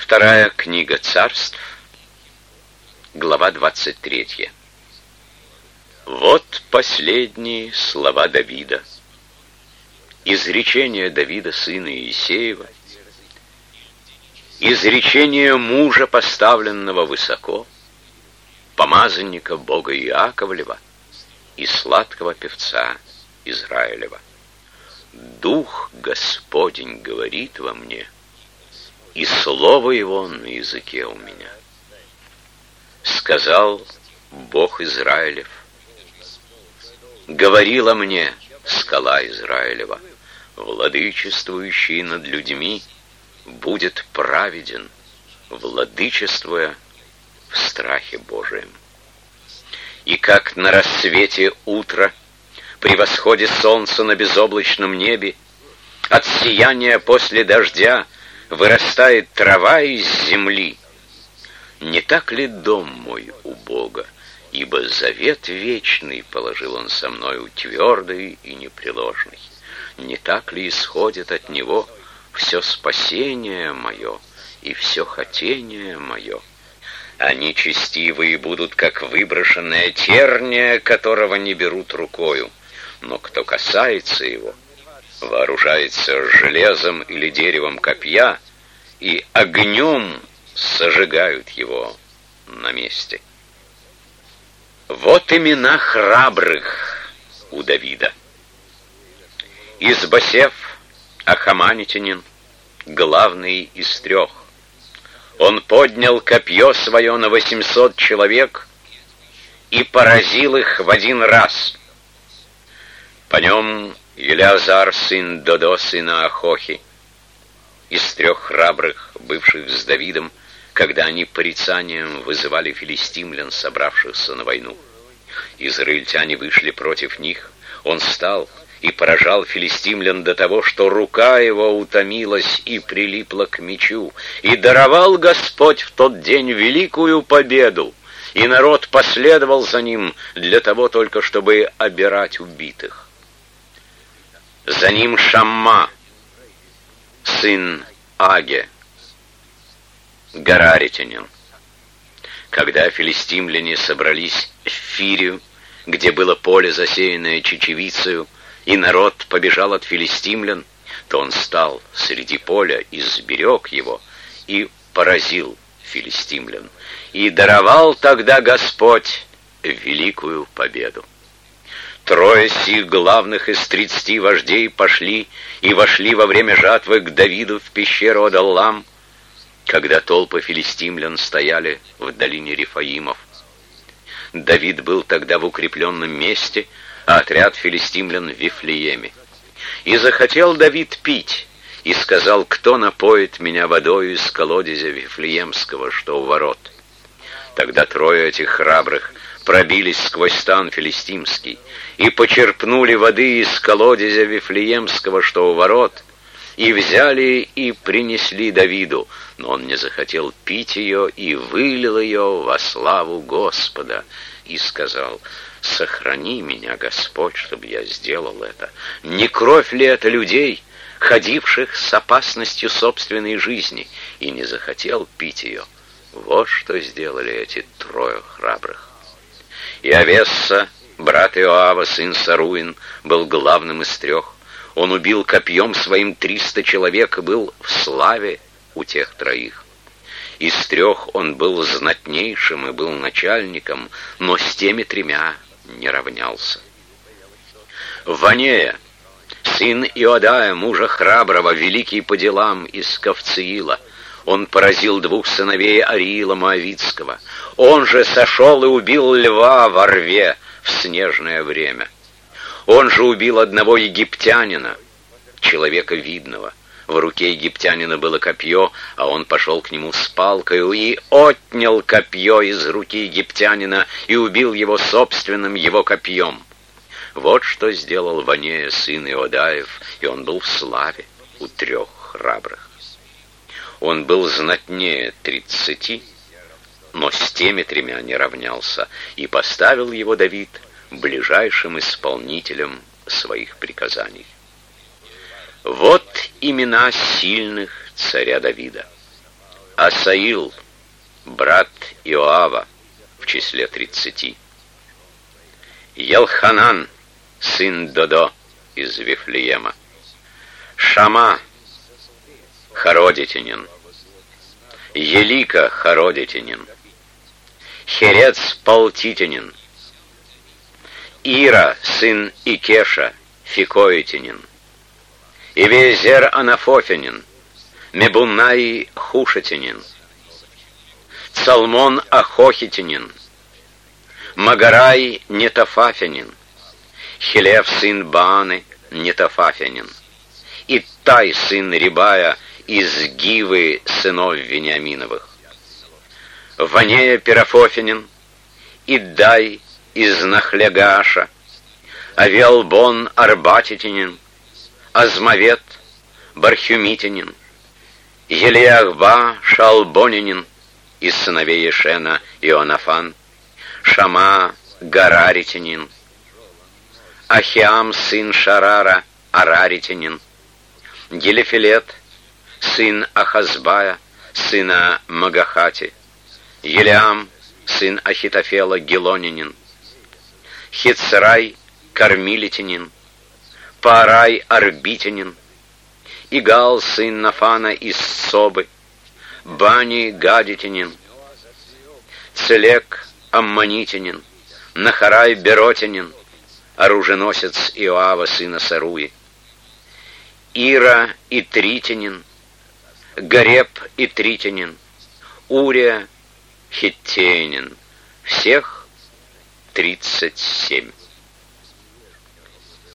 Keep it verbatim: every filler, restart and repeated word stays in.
Вторая книга Царств, глава двадцать третья. Вот последние слова Давида. Изречение Давида, сына Иисеева, изречение мужа, поставленного высоко, помазанника Бога Иаковлева и сладкого певца Израилева. Дух Господень говорит во мне, и слово Его на языке у меня. Сказал Бог Израилев, говорила мне скала Израилева, владычествующий над людьми будет праведен, владычествуя в страхе Божием. И как на рассвете утра, при восходе солнца на безоблачном небе, от сияния после дождя вырастает трава из земли, не так ли дом мой у Бога, ибо завет вечный положил Он со мною твердый и непреложный? Не так ли исходит от Него все спасение мое и все хотение мое? Они честивые будут, как выброшенная терния, которого не берут рукою, но кто касается его, вооружается железом или деревом копья, и огнем сожигают его на месте. Вот имена храбрых у Давида. Избосев, Ахаманитянин, главный из трех. Он поднял копье свое на восемьсот человек и поразил их в один раз. По нем Елеазар, сын Додо, сына Ахохи, из трех храбрых, бывших с Давидом, когда они порицанием вызывали филистимлян, собравшихся на войну. Израильтяне вышли против них, он стал и поражал филистимлян до того, что рука его утомилась и прилипла к мечу. И даровал Господь в тот день великую победу, и народ последовал за ним для того только, чтобы обирать убитых. За ним Шамма, сын Аге, гараритянин. Когда филистимляне собрались в Фирию, где было поле, засеянное чечевицею, и народ побежал от филистимлян, то он стал среди поля и сберег его, и поразил филистимлян. И даровал тогда Господь великую победу. Трое сих главных из тридцати вождей пошли и вошли во время жатвы к Давиду в пещеру Адаллам, когда толпы филистимлян стояли в долине Рефаимов. Давид был тогда в укрепленном месте, а отряд филистимлян в Вифлееме. И захотел Давид пить, и сказал: кто напоит меня водою из колодезя Вифлеемского, что у ворот? Тогда трое этих храбрых пробились сквозь стан филистимский и почерпнули воды из колодезя Вифлеемского, что у ворот, и взяли и принесли Давиду, но он не захотел пить ее и вылил ее во славу Господа, и сказал: сохрани меня, Господь, чтобы я сделал это. Не кровь ли это людей, ходивших с опасностью собственной жизни, и не захотел пить ее? Вот что сделали эти трое храбрых. И Авесса, брат Иоава, сын Саруин, был главным из трех. Он убил копьем своим триста человек и был в славе у тех троих. Из трех он был знатнейшим и был начальником, но с теми тремя не равнялся. Ванея, сын Иодая, мужа храброго, великий по делам из Кавциила, он поразил двух сыновей Ариила Моавитского. Он же сошел и убил льва во рве в снежное время. Он же убил одного египтянина, человека видного. В руке египтянина было копье, а он пошел к нему с палкою и отнял копье из руки египтянина и убил его собственным его копьем. Вот что сделал Ванея, сын Иодаев, и он был в славе у трех храбрых. Он был знатнее тридцати, но с теми тремя не равнялся, и поставил его Давид ближайшим исполнителем своих приказаний. Вот имена сильных царя Давида. Асаил, брат Иоава, в числе тридцати. Елханан, сын Додо из Вифлеема. Шама, Хародитянин. Елика, Хародитянин. Херец, Палтитянин. Ира, сын Икеша, Фикоитянин. Ивезер Анафофянин. Мебунай, Хушатянин. Цалмон, Ахохитянин. Магарай, Нетофафянин. Хилев, сын Бааны, Нетофафянин. Иттай, сын Рибая, из Гивы, сынов Вениаминовых. Ванея, Перафофянин. Иддай, из Нахлегаша. Авиалбон, Арбатитянин. Азмавет, Бархюмитянин. Елиахба, Шалбонянин, из сыновей Ешена, Ионафан. Шама, Гараритянин. Ахиам, сын Шарара, Араритянин. Елефилет, сын Ахазбая, сына Магахати. Елиам, сын Ахитофела, Гелонянин. Хицрай, Кармилитянин. Парай, Арбитянин. Игал, сын Нафана из Собы. Бани, Гадитянин. Целек, Аммонитянин. Нахарай, Беротянин. Оруженосец Иоава, сына Саруи. Ира, Итритянин. Гареб, Итритянин. Урия, Хиттеянин. Всех тридцать семь.